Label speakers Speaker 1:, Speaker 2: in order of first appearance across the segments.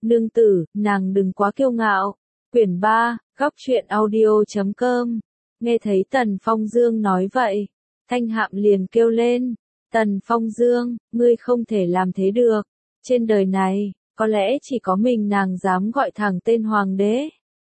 Speaker 1: Nương tử, nàng đừng quá kiêu ngạo. Quyển 3, góc truyện audio.com. Nghe thấy Tần Phong Dương nói vậy, Thanh Hạm liền kêu lên, Tần Phong Dương, ngươi không thể làm thế được. Trên đời này, có lẽ chỉ có mình nàng dám gọi thẳng tên hoàng đế.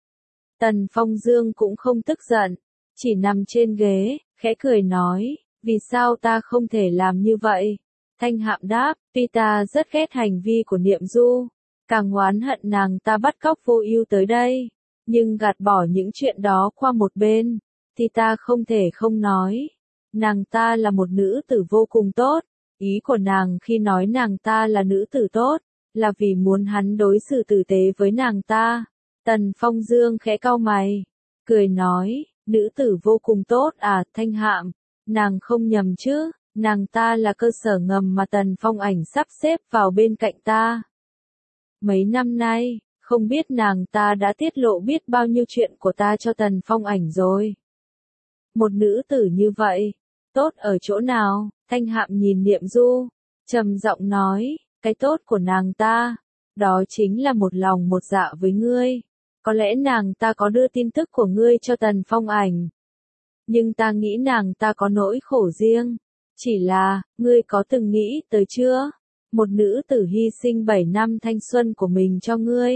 Speaker 1: Tần Phong Dương cũng không tức giận, chỉ nằm trên ghế, khẽ cười nói, vì sao ta không thể làm như vậy? Thanh Hạm đáp, tuy ta rất ghét hành vi của Niệm Du, càng oán hận nàng ta bắt cóc Vô Ưu tới đây, nhưng gạt bỏ những chuyện đó qua một bên, thì ta không thể không nói. Nàng ta là một nữ tử vô cùng tốt, ý của nàng khi nói nàng ta là nữ tử tốt, là vì muốn hắn đối xử tử tế với nàng ta. Tần Phong Dương khẽ cau mày, cười nói, nữ tử vô cùng tốt à, Thanh Hạm, nàng không nhầm chứ, nàng ta là cơ sở ngầm mà Tần Phong Ảnh sắp xếp vào bên cạnh ta. Mấy năm nay, không biết nàng ta đã tiết lộ biết bao nhiêu chuyện của ta cho Tần Phong Ảnh rồi. Một nữ tử như vậy, tốt ở chỗ nào? Thanh Hạm nhìn Niệm Du, trầm giọng nói, cái tốt của nàng ta, đó chính là một lòng một dạ với ngươi. Có lẽ nàng ta có đưa tin tức của ngươi cho Tần Phong Ảnh, nhưng ta nghĩ nàng ta có nỗi khổ riêng. Chỉ là, ngươi có từng nghĩ tới chưa? Một nữ tử hy sinh 7 năm thanh xuân của mình cho ngươi,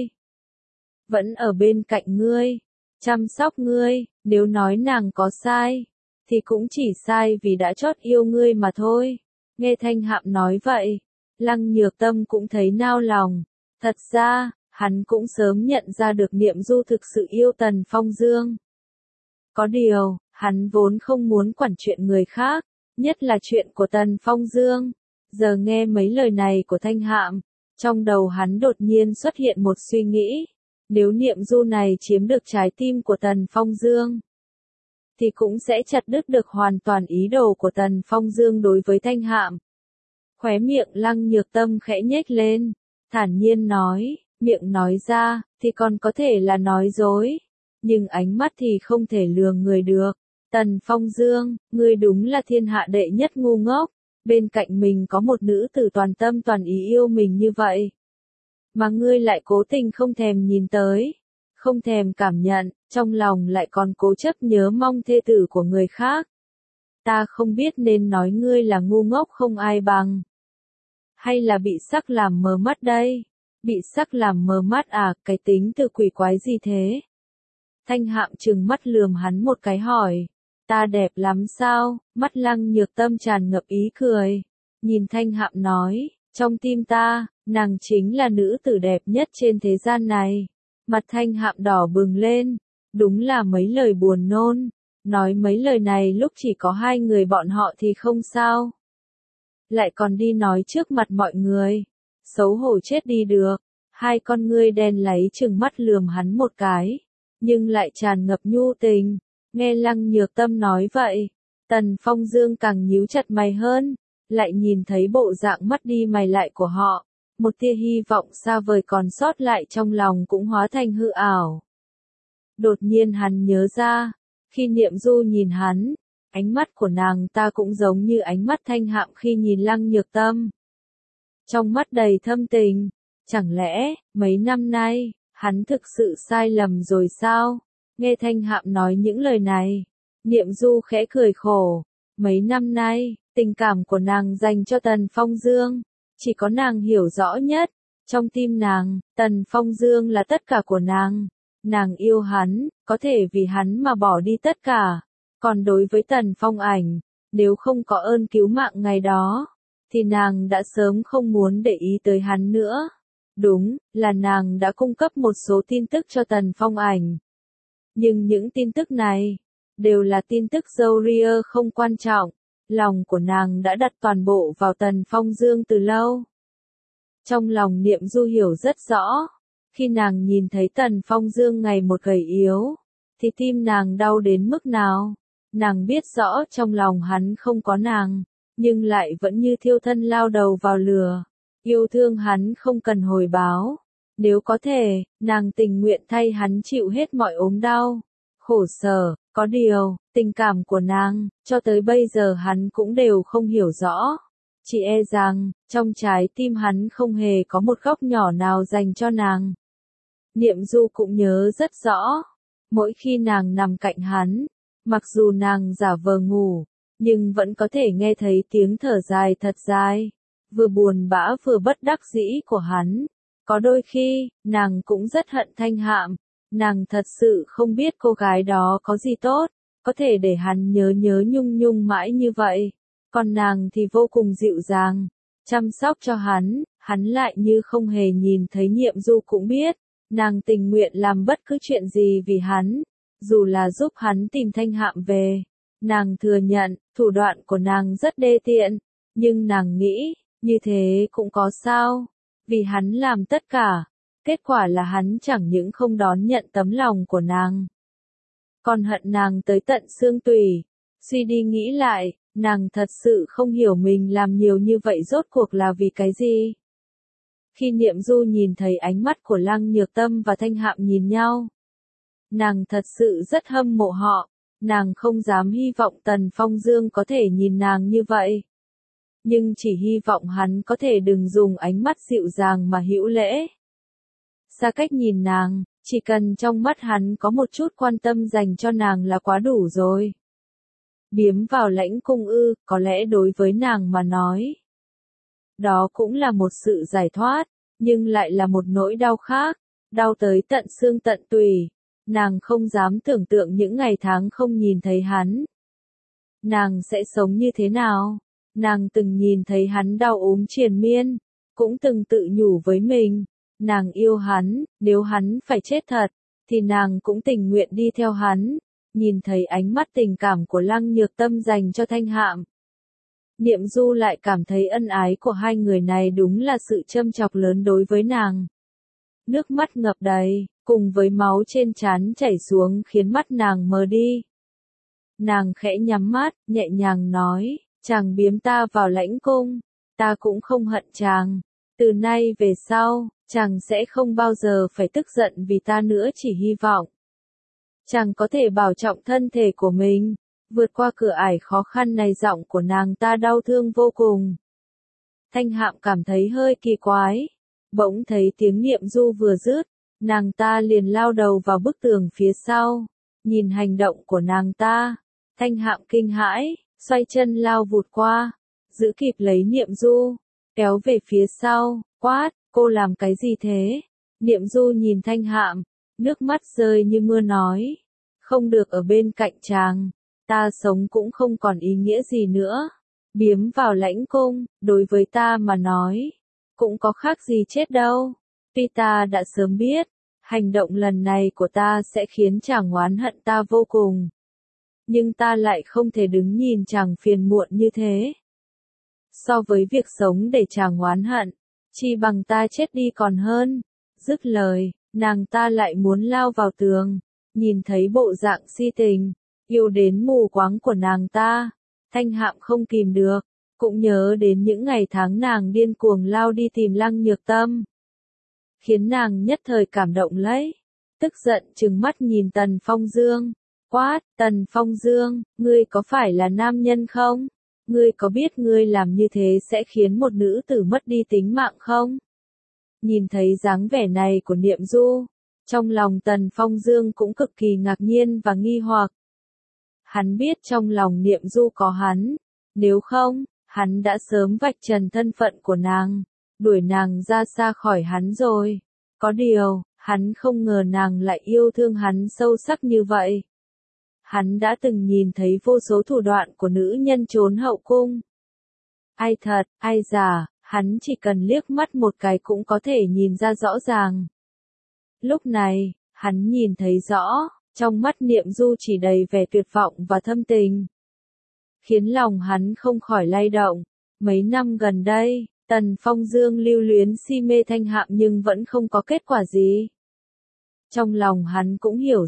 Speaker 1: vẫn ở bên cạnh ngươi, chăm sóc ngươi, nếu nói nàng có sai, thì cũng chỉ sai vì đã chót yêu ngươi mà thôi. Nghe Thanh Hạm nói vậy, Lăng Nhược Tâm cũng thấy nao lòng. Thật ra, hắn cũng sớm nhận ra được Niệm Du thực sự yêu Tần Phong Dương. Có điều, hắn vốn không muốn quản chuyện người khác, nhất là chuyện của Tần Phong Dương. Giờ nghe mấy lời này của Thanh Hạm, trong đầu hắn đột nhiên xuất hiện một suy nghĩ. Nếu Niệm Du này chiếm được trái tim của Tần Phong Dương, thì cũng sẽ chặt đứt được hoàn toàn ý đồ của Tần Phong Dương đối với Thanh Hạm. Khóe miệng Lăng Nhược Tâm khẽ nhếch lên, thản nhiên nói, miệng nói ra, thì còn có thể là nói dối, nhưng ánh mắt thì không thể lừa người được. Tần Phong Dương, ngươi đúng là thiên hạ đệ nhất ngu ngốc, bên cạnh mình có một nữ tử toàn tâm toàn ý yêu mình như vậy, mà ngươi lại cố tình không thèm nhìn tới, không thèm cảm nhận, trong lòng lại còn cố chấp nhớ mong thê tử của người khác. Ta không biết nên nói ngươi là ngu ngốc không ai bằng, hay là bị sắc làm mờ mắt đây. Bị sắc làm mờ mắt à, cái tính từ quỷ quái gì thế? Thanh Hạm trừng mắt lườm hắn một cái hỏi, ta đẹp lắm sao? Mắt Lăng Nhược Tâm tràn ngập ý cười, nhìn Thanh Hạm nói, trong tim ta, nàng chính là nữ tử đẹp nhất trên thế gian này. Mặt Thanh Hạm đỏ bừng lên, đúng là mấy lời buồn nôn, nói mấy lời này lúc chỉ có hai người bọn họ thì không sao, lại còn đi nói trước mặt mọi người, xấu hổ chết đi được. Hai con ngươi đen láy trừng mắt lườm hắn một cái, nhưng lại tràn ngập nhu tình. Nghe Lăng Nhược Tâm nói vậy, Tần Phong Dương càng nhíu chặt mày hơn, lại nhìn thấy bộ dạng mắt đi mày lại của họ, một tia hy vọng xa vời còn sót lại trong lòng cũng hóa thành hư ảo. Đột nhiên hắn nhớ ra, khi Niệm Du nhìn hắn, ánh mắt của nàng ta cũng giống như ánh mắt Thanh Hạm khi nhìn Lăng Nhược Tâm, trong mắt đầy thâm tình. Chẳng lẽ, mấy năm nay, hắn thực sự sai lầm rồi sao? Nghe Thanh Hạm nói những lời này, Niệm Du khẽ cười khổ. Mấy năm nay, tình cảm của nàng dành cho Tần Phong Dương, chỉ có nàng hiểu rõ nhất. Trong tim nàng, Tần Phong Dương là tất cả của nàng. Nàng yêu hắn, có thể vì hắn mà bỏ đi tất cả. Còn đối với Tần Phong Ảnh, nếu không có ơn cứu mạng ngày đó, thì nàng đã sớm không muốn để ý tới hắn nữa. Đúng, là nàng đã cung cấp một số tin tức cho Tần Phong Ảnh. Nhưng những tin tức này, đều là tin tức râu ria không quan trọng. Lòng của nàng đã đặt toàn bộ vào Tần Phong Dương từ lâu. Trong lòng Niệm Du hiểu rất rõ, khi nàng nhìn thấy Tần Phong Dương ngày một gầy yếu, thì tim nàng đau đến mức nào. Nàng biết rõ trong lòng hắn không có nàng, nhưng lại vẫn như thiêu thân lao đầu vào lửa. Yêu thương hắn không cần hồi báo. Nếu có thể, nàng tình nguyện thay hắn chịu hết mọi ốm đau, khổ sở. Có điều, tình cảm của nàng, cho tới bây giờ hắn cũng đều không hiểu rõ. Chỉ e rằng, trong trái tim hắn không hề có một góc nhỏ nào dành cho nàng. Niệm Du cũng nhớ rất rõ, mỗi khi nàng nằm cạnh hắn, mặc dù nàng giả vờ ngủ, nhưng vẫn có thể nghe thấy tiếng thở dài thật dài, vừa buồn bã vừa bất đắc dĩ của hắn. Có đôi khi, nàng cũng rất hận Thanh Hạm, nàng thật sự không biết cô gái đó có gì tốt, có thể để hắn nhớ nhớ nhung nhung mãi như vậy. Còn nàng thì vô cùng dịu dàng, chăm sóc cho hắn lại như không hề nhìn thấy. Nhiệm Du cũng biết, nàng tình nguyện làm bất cứ chuyện gì vì hắn, dù là giúp hắn tìm Thanh Hạm về. Nàng thừa nhận, thủ đoạn của nàng rất đê tiện, nhưng nàng nghĩ, như thế cũng có sao, vì hắn làm tất cả, kết quả là hắn chẳng những không đón nhận tấm lòng của nàng, còn hận nàng tới tận xương tủy. Suy đi nghĩ lại, nàng thật sự không hiểu mình làm nhiều như vậy rốt cuộc là vì cái gì. Khi Niệm Du nhìn thấy ánh mắt của Lăng Nhược Tâm và Thanh Hạm nhìn nhau, nàng thật sự rất hâm mộ họ, nàng không dám hy vọng Tần Phong Dương có thể nhìn nàng như vậy. Nhưng chỉ hy vọng hắn có thể đừng dùng ánh mắt dịu dàng mà hữu lễ. Xa cách nhìn nàng, chỉ cần trong mắt hắn có một chút quan tâm dành cho nàng là quá đủ rồi. Biếm vào lãnh cung ư, có lẽ đối với nàng mà nói, đó cũng là một sự giải thoát, nhưng lại là một nỗi đau khác, đau tới tận xương tận tủy. Nàng không dám tưởng tượng những ngày tháng không nhìn thấy hắn, nàng sẽ sống như thế nào. Nàng từng nhìn thấy hắn đau ốm triền miên, cũng từng tự nhủ với mình, nàng yêu hắn, nếu hắn phải chết thật, thì nàng cũng tình nguyện đi theo hắn. Nhìn thấy ánh mắt tình cảm của Lăng Nhược Tâm dành cho Thanh Hạm, Niệm Du lại cảm thấy ân ái của hai người này đúng là sự châm chọc lớn đối với nàng. Nước mắt ngập đầy, cùng với máu trên trán chảy xuống khiến mắt nàng mờ đi. Nàng khẽ nhắm mắt, nhẹ nhàng nói, chàng biếm ta vào lãnh cung, ta cũng không hận chàng. Từ nay về sau, chàng sẽ không bao giờ phải tức giận vì ta nữa, chỉ hy vọng chàng có thể bảo trọng thân thể của mình, vượt qua cửa ải khó khăn này. Giọng của nàng ta đau thương vô cùng. Thanh Hạm cảm thấy hơi kỳ quái, bỗng thấy tiếng Niệm Du vừa dứt, nàng ta liền lao đầu vào bức tường phía sau. Nhìn hành động của nàng ta, Thanh Hạm kinh hãi, xoay chân lao vụt qua, giữ kịp lấy Niệm Du, kéo về phía sau, quát, cô làm cái gì thế? Niệm Du nhìn Thanh Hạm, nước mắt rơi như mưa nói, không được ở bên cạnh chàng, ta sống cũng không còn ý nghĩa gì nữa. Biếm vào lãnh cung, đối với ta mà nói, cũng có khác gì chết đâu. Tuy ta đã sớm biết, hành động lần này của ta sẽ khiến chàng oán hận ta vô cùng, nhưng ta lại không thể đứng nhìn chàng phiền muộn như thế. So với việc sống để chàng oán hận, chi bằng ta chết đi còn hơn. Dứt lời, nàng ta lại muốn lao vào tường. Nhìn thấy bộ dạng si tình, yêu đến mù quáng của nàng ta, Thanh Hạm không kìm được, cũng nhớ đến những ngày tháng nàng điên cuồng lao đi tìm Lăng Nhược Tâm, khiến nàng nhất thời cảm động lấy, tức giận trừng mắt nhìn Tần Phong Dương, quát, Tần Phong Dương, ngươi có phải là nam nhân không? Ngươi có biết ngươi làm như thế sẽ khiến một nữ tử mất đi tính mạng không? Nhìn thấy dáng vẻ này của Niệm Du, trong lòng Tần Phong Dương cũng cực kỳ ngạc nhiên và nghi hoặc. Hắn biết trong lòng Niệm Du có hắn, nếu không, hắn đã sớm vạch trần thân phận của nàng, đuổi nàng ra xa khỏi hắn rồi. Có điều, hắn không ngờ nàng lại yêu thương hắn sâu sắc như vậy. Hắn đã từng nhìn thấy vô số thủ đoạn của nữ nhân trốn hậu cung. Ai thật, ai giả, hắn chỉ cần liếc mắt một cái cũng có thể nhìn ra rõ ràng. Lúc này, hắn nhìn thấy rõ, trong mắt Niệm Du chỉ đầy vẻ tuyệt vọng và thâm tình, khiến lòng hắn không khỏi lay động. Mấy năm gần đây, Tần Phong Dương lưu luyến si mê Thanh Hạm nhưng vẫn không có kết quả gì. Trong lòng hắn cũng hiểu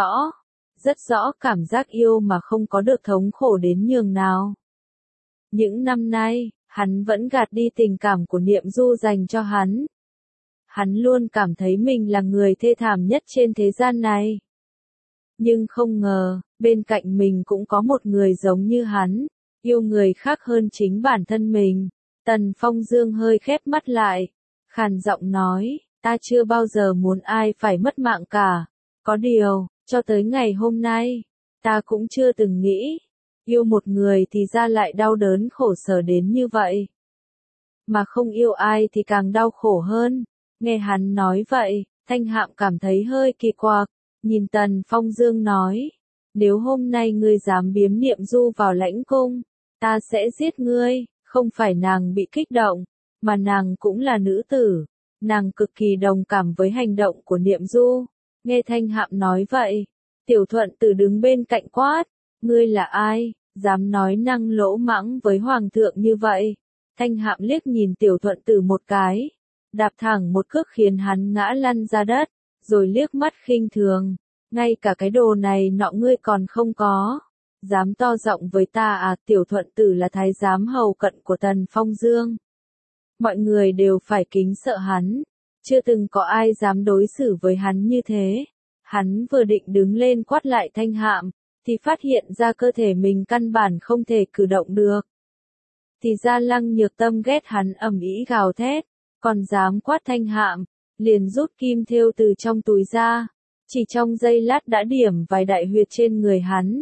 Speaker 1: rất rõ cảm giác yêu mà không có được thống khổ đến nhường nào. Những năm nay, hắn vẫn gạt đi tình cảm của Niệm Du dành cho hắn. Hắn luôn cảm thấy mình là người thê thảm nhất trên thế gian này. Nhưng không ngờ, bên cạnh mình cũng có một người giống như hắn, yêu người khác hơn chính bản thân mình. Tần Phong Dương hơi khép mắt lại, khàn giọng nói, ta chưa bao giờ muốn ai phải mất mạng cả. Có điều, cho tới ngày hôm nay, ta cũng chưa từng nghĩ, yêu một người thì ra lại đau đớn khổ sở đến như vậy. Mà không yêu ai thì càng đau khổ hơn. Nghe hắn nói vậy, Thanh Hạm cảm thấy hơi kỳ quặc, nhìn Tần Phong Dương nói, nếu hôm nay ngươi dám biếm Niệm Du vào lãnh cung, ta sẽ giết ngươi. Không phải nàng bị kích động, mà nàng cũng là nữ tử, nàng cực kỳ đồng cảm với hành động của Niệm Du. Nghe Thanh Hạm nói vậy, Tiểu Thuận Tử đứng bên cạnh quát, ngươi là ai, dám nói năng lỗ mãng với Hoàng thượng như vậy. Thanh Hạm liếc nhìn Tiểu Thuận Tử một cái, đạp thẳng một cước khiến hắn ngã lăn ra đất, rồi liếc mắt khinh thường, ngay cả cái đồ này nọ ngươi còn không có. Dám to giọng với ta à? Tiểu Thuận Tử là thái giám hầu cận của Tần Phong Dương. Mọi người đều phải kính sợ hắn, chưa từng có ai dám đối xử với hắn như thế. Hắn vừa định đứng lên quát lại Thanh Hạm, thì phát hiện ra cơ thể mình căn bản không thể cử động được. Thì ra Lăng Nhược Tâm ghét hắn ầm ĩ gào thét, còn dám quát Thanh Hạm, liền rút kim thêu từ trong túi ra, chỉ trong giây lát đã điểm vài đại huyệt trên người hắn.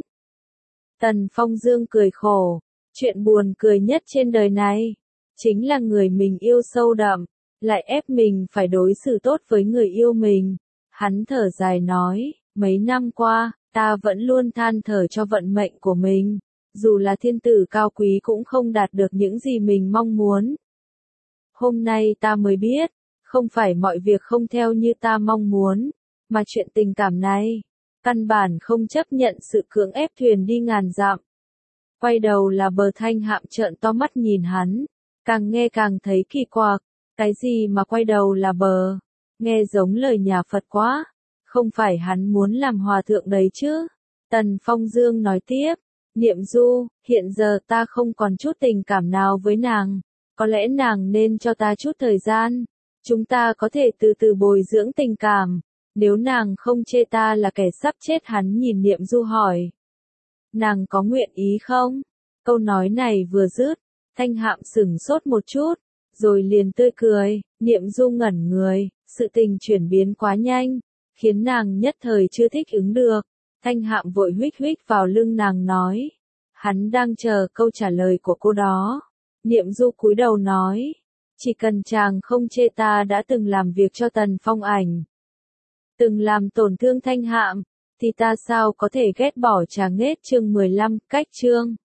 Speaker 1: Tần Phong Dương cười khổ, chuyện buồn cười nhất trên đời này, chính là người mình yêu sâu đậm, lại ép mình phải đối xử tốt với người yêu mình. Hắn thở dài nói, mấy năm qua, ta vẫn luôn than thở cho vận mệnh của mình, dù là thiên tử cao quý cũng không đạt được những gì mình mong muốn. Hôm nay ta mới biết, không phải mọi việc không theo như ta mong muốn, mà chuyện tình cảm này, căn bản không chấp nhận sự cưỡng ép thuyền đi ngàn dặm. Quay đầu là bờ. Thanh Hạm trợn to mắt nhìn hắn, càng nghe càng thấy kỳ quặc, cái gì mà quay đầu là bờ, nghe giống lời nhà Phật quá, không phải hắn muốn làm hòa thượng đấy chứ. Tần Phong Dương nói tiếp, Niệm Du, hiện giờ ta không còn chút tình cảm nào với nàng, có lẽ nàng nên cho ta chút thời gian, chúng ta có thể từ từ bồi dưỡng tình cảm. Nếu nàng không chê ta là kẻ sắp chết. Hắn nhìn Niệm Du hỏi, nàng có nguyện ý không? Câu nói này vừa dứt, Thanh Hạm sửng sốt một chút, rồi liền tươi cười. Niệm Du ngẩn người, sự tình chuyển biến quá nhanh, khiến nàng nhất thời chưa thích ứng được. Thanh Hạm vội huých huých vào lưng nàng nói, hắn đang chờ câu trả lời của cô đó. Niệm Du cúi đầu nói, chỉ cần chàng không chê ta đã từng làm việc cho Tần Phong Ảnh, từng làm tổn thương Thanh Hạm, thì ta sao có thể ghét bỏ chàng hết. Chương 15, cách chương.